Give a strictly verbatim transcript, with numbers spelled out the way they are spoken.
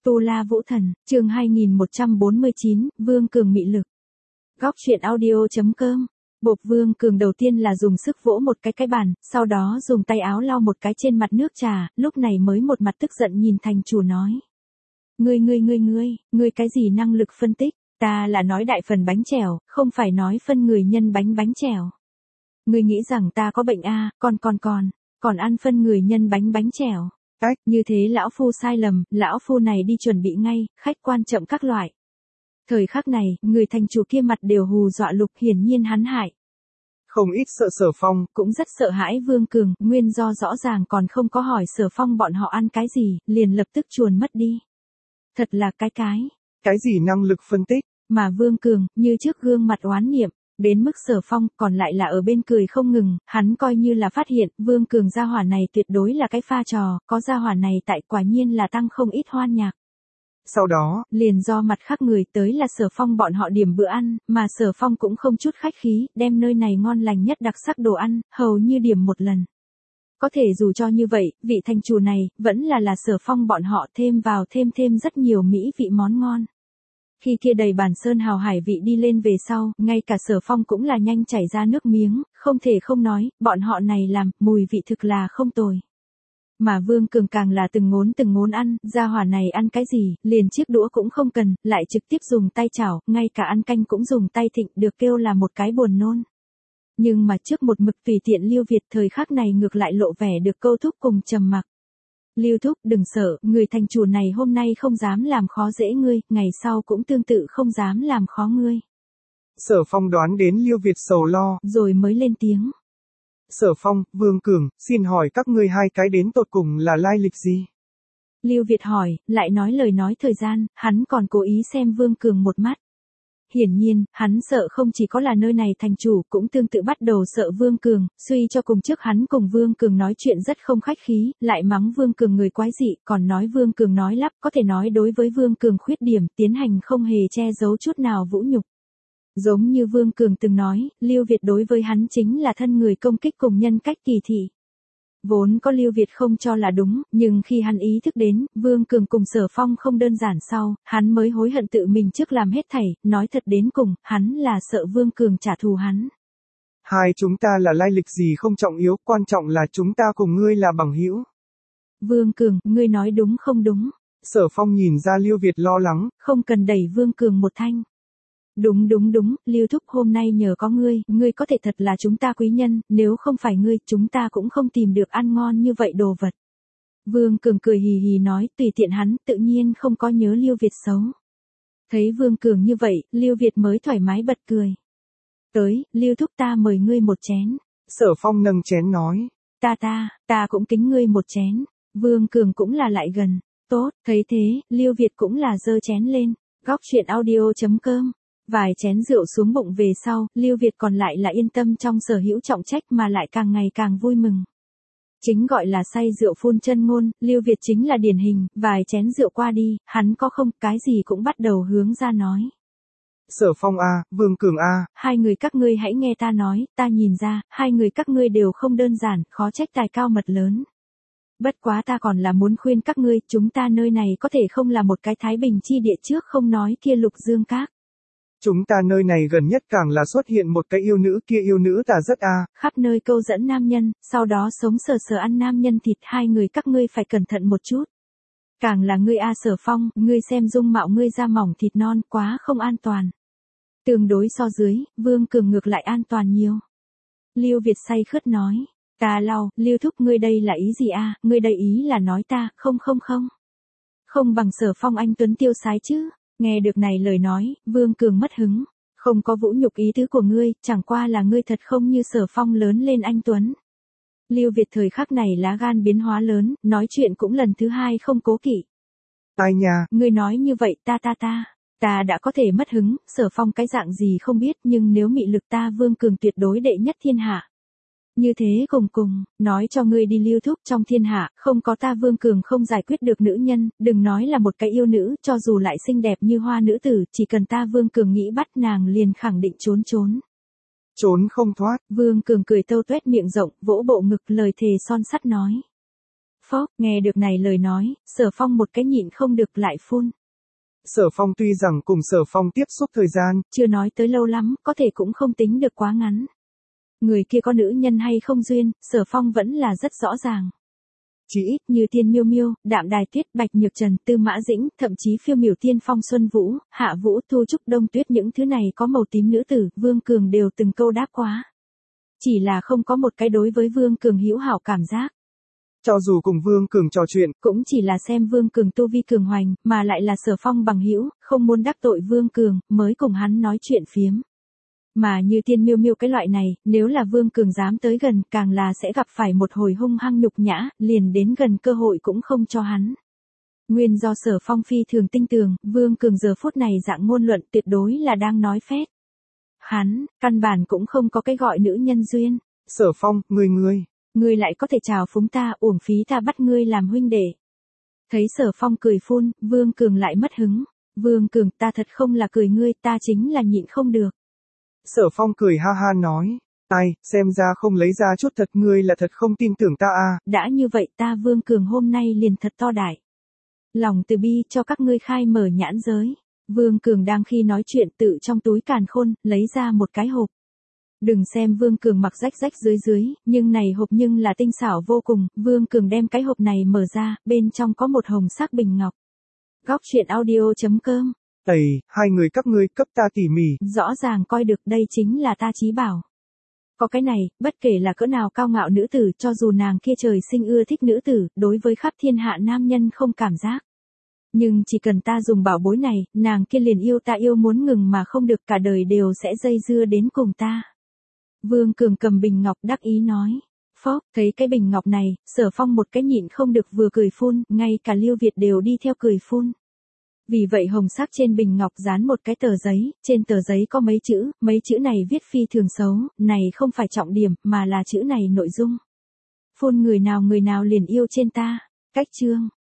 Tu La Vũ Thần, chương hai nghìn một trăm bốn mươi chín, Vương Cường mị lực. Góc truyện audio chấm com. Bộp Vương Cường đầu tiên là dùng sức vỗ một cái cái bàn, sau đó dùng tay áo lau một cái trên mặt nước trà, lúc này mới một mặt tức giận nhìn thành chủ nói. Ngươi ngươi ngươi ngươi, ngươi cái gì năng lực phân tích, ta là nói đại phần bánh chèo, không phải nói phân người nhân bánh bánh chèo. Ngươi nghĩ rằng ta có bệnh a, còn còn còn, còn ăn phân người nhân bánh bánh chèo. Ách, như thế lão phu sai lầm, lão phu này đi chuẩn bị ngay, khách quan chậm các loại. Thời khắc này, người thành chủ kia mặt đều hù dọa lục, hiển nhiên hắn hại. Không ít sợ Sở Phong, cũng rất sợ hãi Vương Cường, nguyên do rõ ràng còn không có hỏi Sở Phong bọn họ ăn cái gì, liền lập tức chuồn mất đi. Thật là cái cái. Cái gì năng lực phân tích? Mà Vương Cường, như trước gương mặt oán niệm. Đến mức Sở Phong còn lại là ở bên cười không ngừng, hắn coi như là phát hiện, Vương Cường gia hỏa này tuyệt đối là cái pha trò, có gia hỏa này tại quả nhiên là tăng không ít hoan nhạc. Sau đó, liền do mặt khác người tới là Sở Phong bọn họ điểm bữa ăn, mà Sở Phong cũng không chút khách khí, đem nơi này ngon lành nhất đặc sắc đồ ăn, hầu như điểm một lần. Có thể dù cho như vậy, vị thành chủ này, vẫn là là Sở Phong bọn họ thêm vào thêm thêm rất nhiều mỹ vị món ngon. Khi kia đầy bàn sơn hào hải vị đi lên về sau, ngay cả Sở Phong cũng là nhanh chảy ra nước miếng, không thể không nói, bọn họ này làm, mùi vị thực là không tồi. Mà Vương Cường càng là từng ngốn từng ngốn ăn, gia hỏa này ăn cái gì, liền chiếc đũa cũng không cần, lại trực tiếp dùng tay chảo, ngay cả ăn canh cũng dùng tay thịnh, được kêu là một cái buồn nôn. Nhưng mà trước một mực tùy tiện Lưu Việt thời khắc này ngược lại lộ vẻ được câu thúc cùng trầm mặc. Lưu thúc đừng sợ, người thành chủ này hôm nay không dám làm khó dễ ngươi, ngày sau cũng tương tự không dám làm khó ngươi. Sở Phong đoán đến Lưu Việt sầu lo, rồi mới lên tiếng. Sở Phong, Vương Cường, xin hỏi các ngươi hai cái đến tột cùng là lai lịch gì? Lưu Việt hỏi, lại nói lời nói thời gian, hắn còn cố ý xem Vương Cường một mắt. Hiển nhiên, hắn sợ không chỉ có là nơi này thành chủ, cũng tương tự bắt đầu sợ Vương Cường, suy cho cùng trước hắn cùng Vương Cường nói chuyện rất không khách khí, lại mắng Vương Cường người quái dị, còn nói Vương Cường nói lắp, có thể nói đối với Vương Cường khuyết điểm, tiến hành không hề che giấu chút nào vũ nhục. Giống như Vương Cường từng nói, Lưu Việt đối với hắn chính là thân người công kích cùng nhân cách kỳ thị. Vốn có Lưu Việt không cho là đúng, nhưng khi hắn ý thức đến, Vương Cường cùng Sở Phong không đơn giản sau, hắn mới hối hận tự mình trước làm hết thảy, nói thật đến cùng, hắn là sợ Vương Cường trả thù hắn. Hai chúng ta là lai lịch gì không trọng yếu, quan trọng là chúng ta cùng ngươi là bằng hữu. Vương Cường, ngươi nói đúng không đúng? Sở Phong nhìn ra Lưu Việt lo lắng, không cần đẩy Vương Cường một thanh. Đúng đúng đúng, Lưu thúc hôm nay nhờ có ngươi, ngươi có thể thật là chúng ta quý nhân, nếu không phải ngươi, chúng ta cũng không tìm được ăn ngon như vậy đồ vật. Vương Cường cười hì hì nói, tùy tiện hắn, tự nhiên không có nhớ Lưu Việt xấu. Thấy Vương Cường như vậy, Lưu Việt mới thoải mái bật cười. Tới, Lưu thúc ta mời ngươi một chén. Sở Phong nâng chén nói. Ta ta, ta cũng kính ngươi một chén. Vương Cường cũng là lại gần. Tốt, thấy thế, Lưu Việt cũng là giơ chén lên. Góc truyện audio chấm com. Vài chén rượu xuống bụng về sau, Lưu Việt còn lại là yên tâm trong sở hữu trọng trách mà lại càng ngày càng vui mừng. Chính gọi là say rượu phun chân ngôn, Lưu Việt chính là điển hình, vài chén rượu qua đi, hắn có không, cái gì cũng bắt đầu hướng ra nói. Sở Phong a, Vương Cường a, hai người các ngươi hãy nghe ta nói, ta nhìn ra, hai người các ngươi đều không đơn giản, khó trách tài cao mật lớn. Bất quá ta còn là muốn khuyên các ngươi, chúng ta nơi này có thể không là một cái Thái Bình chi địa trước không nói kia Lục Dương Các. Chúng ta nơi này gần nhất càng là xuất hiện một cái yêu nữ, kia yêu nữ ta rất a, à. Khắp nơi câu dẫn nam nhân, sau đó sống sờ sờ ăn nam nhân thịt, hai người các ngươi phải cẩn thận một chút. Càng là ngươi a Sở Phong, ngươi xem dung mạo ngươi da mỏng thịt non quá không an toàn. Tương đối so dưới, Vương Cường ngược lại an toàn nhiều. Lưu Việt say khướt nói, ta lau, Lưu thúc ngươi đây là ý gì a, à? Ngươi đây ý là nói ta, không không không. Không bằng Sở Phong anh tuấn tiêu sái chứ. Nghe được này lời nói, Vương Cường mất hứng, không có vũ nhục ý tứ của ngươi, chẳng qua là ngươi thật không như Sở Phong lớn lên anh tuấn. Lưu Việt thời khắc này lá gan biến hóa lớn, nói chuyện cũng lần thứ hai không cố kỵ. Ai nha, ngươi nói như vậy ta ta ta, ta đã có thể mất hứng, Sở Phong cái dạng gì không biết, nhưng nếu mị lực ta Vương Cường tuyệt đối đệ nhất thiên hạ. Như thế cùng cùng, nói cho ngươi đi Lưu thúc, trong thiên hạ, không có ta Vương Cường không giải quyết được nữ nhân, đừng nói là một cái yêu nữ, cho dù lại xinh đẹp như hoa nữ tử, chỉ cần ta Vương Cường nghĩ bắt nàng liền khẳng định trốn trốn. Trốn không thoát. Vương Cường cười tâu tuét miệng rộng, vỗ bộ ngực lời thề son sắt nói. Phốc, nghe được này lời nói, Sở Phong một cái nhịn không được lại phun. Sở Phong tuy rằng cùng Sở Phong tiếp xúc thời gian, chưa nói tới lâu lắm, có thể cũng không tính được quá ngắn. Người kia có nữ nhân hay không duyên, Sở Phong vẫn là rất rõ ràng. Chỉ ít như Tiên Miêu Miêu, Đạm Đài Tuyết, Bạch Nhược Trần, Tư Mã Dĩnh, thậm chí Phiêu Miểu Tiên Phong Xuân Vũ, Hạ Vũ, Thu Trúc, Đông Tuyết, những thứ này có màu tím nữ tử, Vương Cường đều từng câu đáp quá. Chỉ là không có một cái đối với Vương Cường hữu hảo cảm giác. Cho dù cùng Vương Cường trò chuyện, cũng chỉ là xem Vương Cường tu vi cường hoành, mà lại là Sở Phong bằng hữu, không muốn đắc tội Vương Cường, mới cùng hắn nói chuyện phiếm. Mà như Tiên Miêu Miêu cái loại này, nếu là Vương Cường dám tới gần, càng là sẽ gặp phải một hồi hung hăng nhục nhã, liền đến gần cơ hội cũng không cho hắn. Nguyên do Sở Phong phi thường tinh tường, Vương Cường giờ phút này dạng ngôn luận tuyệt đối là đang nói phét. Hắn, căn bản cũng không có cái gọi nữ nhân duyên. Sở Phong, ngươi ngươi. Ngươi lại có thể chào phúng ta, uổng phí ta bắt ngươi làm huynh đệ. Thấy Sở Phong cười phun, Vương Cường lại mất hứng. Vương Cường, ta thật không là cười ngươi, ta chính là nhịn không được. Sở Phong cười ha ha nói, ai, xem ra không lấy ra chút thật, ngươi là thật không tin tưởng ta à. Đã như vậy ta Vương Cường hôm nay liền thật to đại. Lòng từ bi cho các ngươi khai mở nhãn giới. Vương Cường đang khi nói chuyện tự trong túi càn khôn, lấy ra một cái hộp. Đừng xem Vương Cường mặc rách rách dưới dưới, nhưng này hộp nhưng là tinh xảo vô cùng, Vương Cường đem cái hộp này mở ra, bên trong có một hồng sắc bình ngọc. Góc truyện audio chấm com. Ây, hai người các ngươi cấp ta tỉ mỉ. Rõ ràng coi được đây chính là ta chí bảo. Có cái này, bất kể là cỡ nào cao ngạo nữ tử, cho dù nàng kia trời sinh ưa thích nữ tử, đối với khắp thiên hạ nam nhân không cảm giác. Nhưng chỉ cần ta dùng bảo bối này, nàng kia liền yêu ta yêu muốn ngừng mà không được, cả đời đều sẽ dây dưa đến cùng ta. Vương Cường cầm bình ngọc đắc ý nói. Phốc, thấy cái bình ngọc này, Sở Phong một cái nhịn không được vừa cười phun, ngay cả Liêu Việt đều đi theo cười phun. Vì vậy hồng sắc trên bình ngọc dán một cái tờ giấy, trên tờ giấy có mấy chữ, mấy chữ này viết phi thường xấu, này không phải trọng điểm, mà là chữ này nội dung. Phun người nào người nào liền yêu trên ta. Cách chương.